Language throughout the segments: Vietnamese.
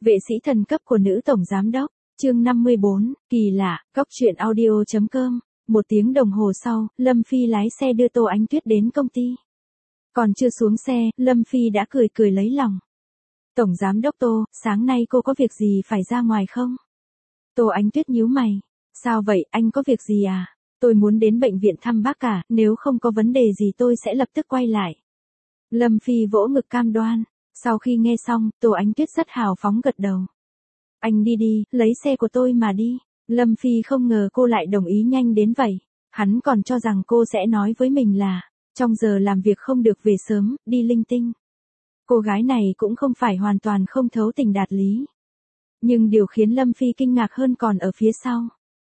Vệ sĩ thần cấp của nữ tổng giám đốc, chương 54, kỳ lạ, góc truyện audio.com. Một tiếng đồng hồ sau, Lâm Phi lái xe đưa Tô Ánh Tuyết đến công ty. Còn chưa xuống xe, Lâm Phi đã cười cười lấy lòng. Tổng giám đốc Tô, sáng nay cô có việc gì phải ra ngoài không? Tô Ánh Tuyết nhíu mày. Sao vậy, anh có việc gì à? Tôi muốn đến bệnh viện thăm bác cả, nếu không có vấn đề gì tôi sẽ lập tức quay lại. Lâm Phi vỗ ngực cam đoan. Sau khi nghe xong, Tô Ánh Tuyết rất hào phóng gật đầu. Anh đi đi, lấy xe của tôi mà đi. Lâm Phi không ngờ cô lại đồng ý nhanh đến vậy. Hắn còn cho rằng cô sẽ nói với mình là, trong giờ làm việc không được về sớm, đi linh tinh. Cô gái này cũng không phải hoàn toàn không thấu tình đạt lý. Nhưng điều khiến Lâm Phi kinh ngạc hơn còn ở phía sau.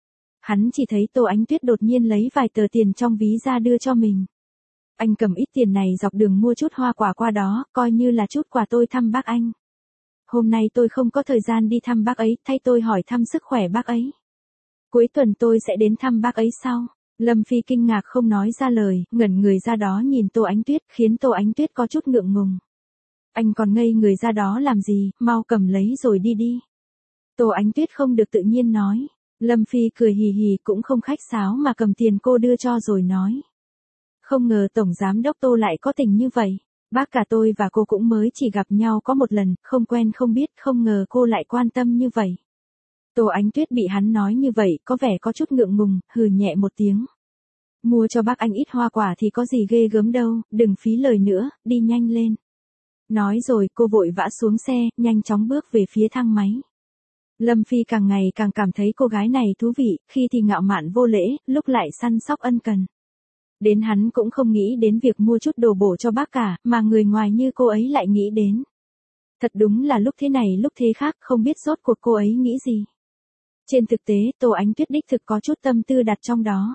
Hắn chỉ thấy Tô Ánh Tuyết đột nhiên lấy vài tờ tiền trong ví ra đưa cho mình. Anh cầm ít tiền này dọc đường mua chút hoa quả qua đó, coi như là chút quà tôi thăm bác anh. Hôm nay tôi không có thời gian đi thăm bác ấy, thay tôi hỏi thăm sức khỏe bác ấy. Cuối tuần tôi sẽ đến thăm bác ấy sau. Lâm Phi kinh ngạc không nói ra lời, ngẩn người ra đó nhìn Tô Ánh Tuyết, khiến Tô Ánh Tuyết có chút ngượng ngùng. Anh còn ngây người ra đó làm gì, mau cầm lấy rồi đi đi. Tô Ánh Tuyết không được tự nhiên nói. Lâm Phi cười hì hì cũng không khách sáo mà cầm tiền cô đưa cho rồi nói. Không ngờ Tổng Giám Đốc Tô lại có tình như vậy. Bác cả tôi và cô cũng mới chỉ gặp nhau có một lần, không quen không biết, không ngờ cô lại quan tâm như vậy. Tô Ánh Tuyết bị hắn nói như vậy, có vẻ có chút ngượng ngùng, hừ nhẹ một tiếng. Mua cho bác anh ít hoa quả thì có gì ghê gớm đâu, đừng phí lời nữa, đi nhanh lên. Nói rồi cô vội vã xuống xe, nhanh chóng bước về phía thang máy. Lâm Phi càng ngày càng cảm thấy cô gái này thú vị, khi thì ngạo mạn vô lễ, lúc lại săn sóc ân cần. Đến hắn cũng không nghĩ đến việc mua chút đồ bổ cho bác cả, mà người ngoài như cô ấy lại nghĩ đến. Thật đúng là lúc thế này lúc thế khác, không biết rốt cuộc cô ấy nghĩ gì. Trên thực tế, Tô Ánh Tuyết đích thực có chút tâm tư đặt trong đó.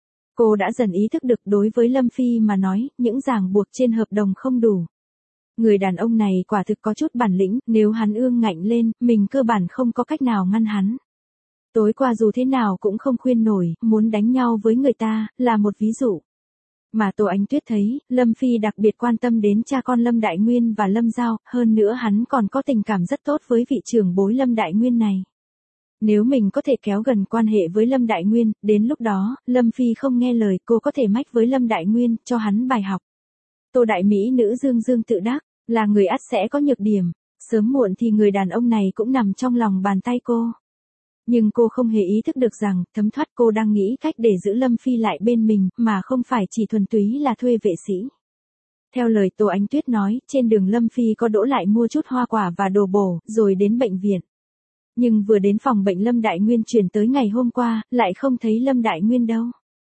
Cô đã dần ý thức được đối với Lâm Phi mà nói, những ràng buộc trên hợp đồng không đủ. Người đàn ông này quả thực có chút bản lĩnh, nếu hắn ương ngạnh lên, mình cơ bản không có cách nào ngăn hắn. Tối qua dù thế nào cũng không khuyên nổi, muốn đánh nhau với người ta, là một ví dụ. Mà Tô Ánh Tuyết thấy, Lâm Phi đặc biệt quan tâm đến cha con Lâm Đại Nguyên và Lâm Giao, hơn nữa hắn còn có tình cảm rất tốt với vị trưởng bối Lâm Đại Nguyên này. Nếu mình có thể kéo gần quan hệ với Lâm Đại Nguyên, đến lúc đó, Lâm Phi không nghe lời, cô có thể mách với Lâm Đại Nguyên, cho hắn bài học. Tô Đại Mỹ nữ dương dương tự đắc, là người ắt sẽ có nhược điểm, sớm muộn thì người đàn ông này cũng nằm trong lòng bàn tay cô. Nhưng cô không hề ý thức được rằng, thấm thoát cô đang nghĩ cách để giữ Lâm Phi lại bên mình, mà không phải chỉ thuần túy là thuê vệ sĩ. Theo lời Tô Ánh Tuyết nói, trên đường Lâm Phi có đỗ lại mua chút hoa quả và đồ bổ, rồi đến bệnh viện. Nhưng vừa đến phòng bệnh Lâm Đại Nguyên chuyển tới ngày hôm qua, lại không thấy Lâm Đại Nguyên đâu.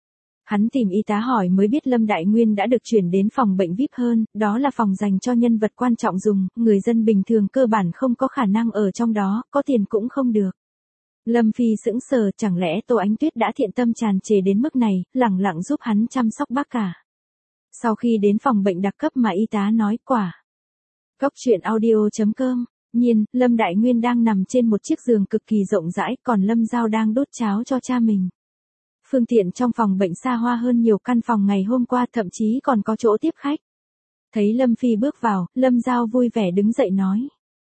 Hắn tìm y tá hỏi mới biết Lâm Đại Nguyên đã được chuyển đến phòng bệnh VIP hơn, đó là phòng dành cho nhân vật quan trọng dùng, người dân bình thường cơ bản không có khả năng ở trong đó, có tiền cũng không được. Lâm Phi sững sờ, chẳng lẽ Tô Ánh Tuyết đã thiện tâm tràn trề đến mức này, lẳng lặng giúp hắn chăm sóc bác cả. Sau khi đến phòng bệnh đặc cấp mà y tá nói quả. Góc truyện audio.com. Nhiên, Lâm Đại Nguyên đang nằm trên một chiếc giường cực kỳ rộng rãi, còn Lâm Giao đang đốt cháo cho cha mình. Phương tiện trong phòng bệnh xa hoa hơn nhiều căn phòng ngày hôm qua, thậm chí còn có chỗ tiếp khách. Thấy Lâm Phi bước vào, Lâm Giao vui vẻ đứng dậy nói.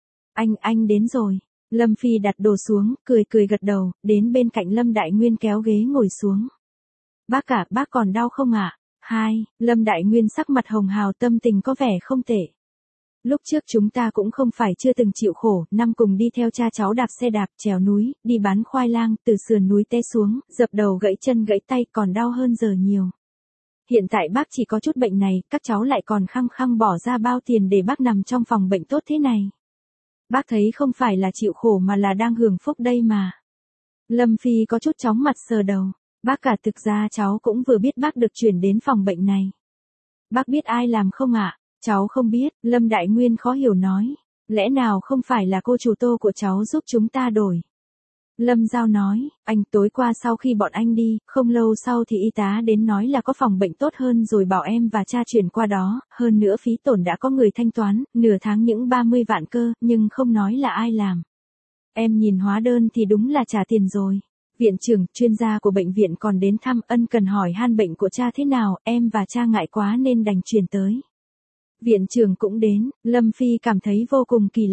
Anh đến rồi. Lâm Phi đặt đồ xuống, cười cười gật đầu, đến bên cạnh Lâm Đại Nguyên kéo ghế ngồi xuống. Bác cả, bác còn đau không ạ? Lâm Đại Nguyên sắc mặt hồng hào, tâm tình có vẻ không tệ. Lúc trước chúng ta cũng không phải chưa từng chịu khổ, năm cùng đi theo cha cháu đạp xe đạp, trèo núi, đi bán khoai lang, từ sườn núi té xuống, dập đầu gãy chân gãy tay, còn đau hơn giờ nhiều. Hiện tại bác chỉ có chút bệnh này, các cháu lại còn khăng khăng bỏ ra bao tiền để bác nằm trong phòng bệnh tốt thế này. Bác thấy không phải là chịu khổ mà là đang hưởng phúc đây mà. Lâm Phi có chút chóng mặt sờ đầu. Bác cả, thực ra cháu cũng vừa biết bác được chuyển đến phòng bệnh này. Bác biết ai làm không ạ? Cháu không biết, Lâm Đại Nguyên khó hiểu nói. Lẽ nào không phải là cô chủ Tô của cháu giúp chúng ta đổi? Lâm Giao nói, anh tối qua sau khi bọn anh đi, không lâu sau thì y tá đến nói là có phòng bệnh tốt hơn rồi bảo em và cha chuyển qua đó, hơn nữa phí tổn đã có người thanh toán, nửa tháng những 30 vạn cơ, nhưng không nói là ai làm. Em nhìn hóa đơn thì đúng là trả tiền rồi. Viện trưởng, chuyên gia của bệnh viện còn đến thăm, ân cần hỏi han bệnh của cha thế nào, em và cha ngại quá nên đành chuyển tới. Viện trưởng cũng đến, Lâm Phi cảm thấy vô cùng kỳ lạ.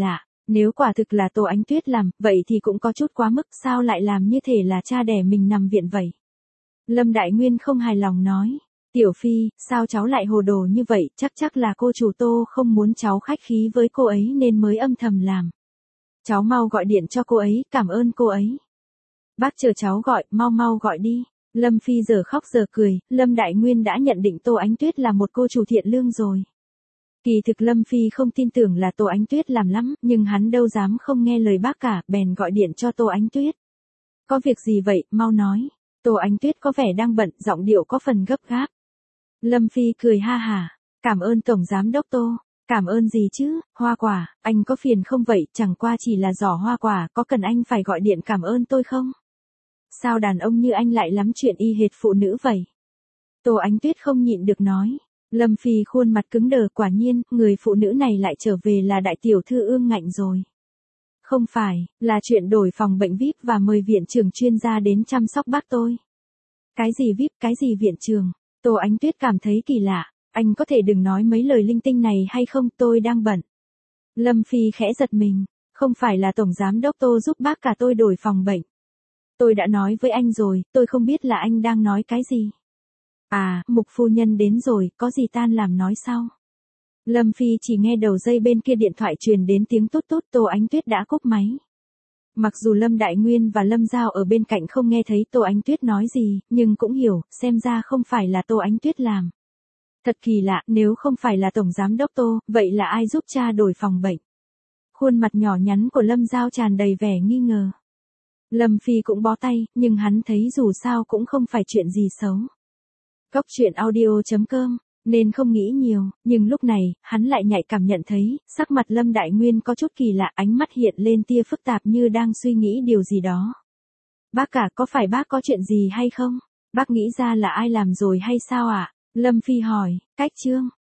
Nếu quả thực là Tô Ánh Tuyết làm, vậy thì cũng có chút quá mức, sao lại làm như thể là cha đẻ mình nằm viện vậy. Lâm Đại Nguyên không hài lòng nói. Tiểu Phi, sao cháu lại hồ đồ như vậy, chắc là cô chủ Tô không muốn cháu khách khí với cô ấy nên mới âm thầm làm. Cháu mau gọi điện cho cô ấy, cảm ơn cô ấy. Bác chờ cháu gọi, mau gọi đi. Lâm Phi giờ khóc giờ cười, Lâm Đại Nguyên đã nhận định Tô Ánh Tuyết là một cô chủ thiện lương rồi. Kỳ thực Lâm Phi không tin tưởng là Tô Ánh Tuyết làm lắm, nhưng hắn đâu dám không nghe lời bác cả, bèn gọi điện cho Tô Ánh Tuyết. Có việc gì vậy, mau nói. Tô Ánh Tuyết có vẻ đang bận, giọng điệu có phần gấp gáp. Lâm Phi cười ha hả, cảm ơn Tổng Giám Đốc Tô. Cảm ơn gì chứ, hoa quả, anh có phiền không vậy, chẳng qua chỉ là giỏ hoa quả, có cần anh phải gọi điện cảm ơn tôi không? Sao đàn ông như anh lại lắm chuyện y hệt phụ nữ vậy? Tô Ánh Tuyết không nhịn được nói. Lâm Phi khuôn mặt cứng đờ, quả nhiên, người phụ nữ này lại trở về là đại tiểu thư Ương Ngạnh rồi. Không phải, là chuyện đổi phòng bệnh VIP và mời viện trưởng chuyên gia đến chăm sóc bác tôi. Cái gì VIP, cái gì viện trưởng? Tô Ánh Tuyết cảm thấy kỳ lạ. Anh có thể đừng nói mấy lời linh tinh này hay không, tôi đang bận. Lâm Phi khẽ giật mình. Không phải là Tổng Giám Đốc Tô giúp bác cả tôi đổi phòng bệnh. Tôi đã nói với anh rồi, tôi không biết là anh đang nói cái gì. À, Mục phu nhân đến rồi, có gì tan làm nói sau. Lâm Phi chỉ nghe đầu dây bên kia điện thoại truyền đến tiếng tút tút, Tô Ánh Tuyết đã cúp máy. Mặc dù Lâm Đại Nguyên và Lâm Giao ở bên cạnh không nghe thấy Tô Ánh Tuyết nói gì, nhưng cũng hiểu, xem ra không phải là Tô Ánh Tuyết làm. Thật kỳ lạ, nếu không phải là Tổng Giám Đốc Tô, vậy là ai giúp cha đổi phòng bệnh? Khuôn mặt nhỏ nhắn của Lâm Giao tràn đầy vẻ nghi ngờ. Lâm Phi cũng bó tay, nhưng hắn thấy dù sao cũng không phải chuyện gì xấu. Cóc truyện audio.com, nên không nghĩ nhiều, nhưng lúc này, hắn lại nhạy cảm nhận thấy, sắc mặt Lâm Đại Nguyên có chút kỳ lạ, ánh mắt hiện lên tia phức tạp như đang suy nghĩ điều gì đó. Bác cả, có phải bác có chuyện gì hay không? Bác nghĩ ra là ai làm rồi hay sao ạ? Lâm Phi hỏi, cách chương.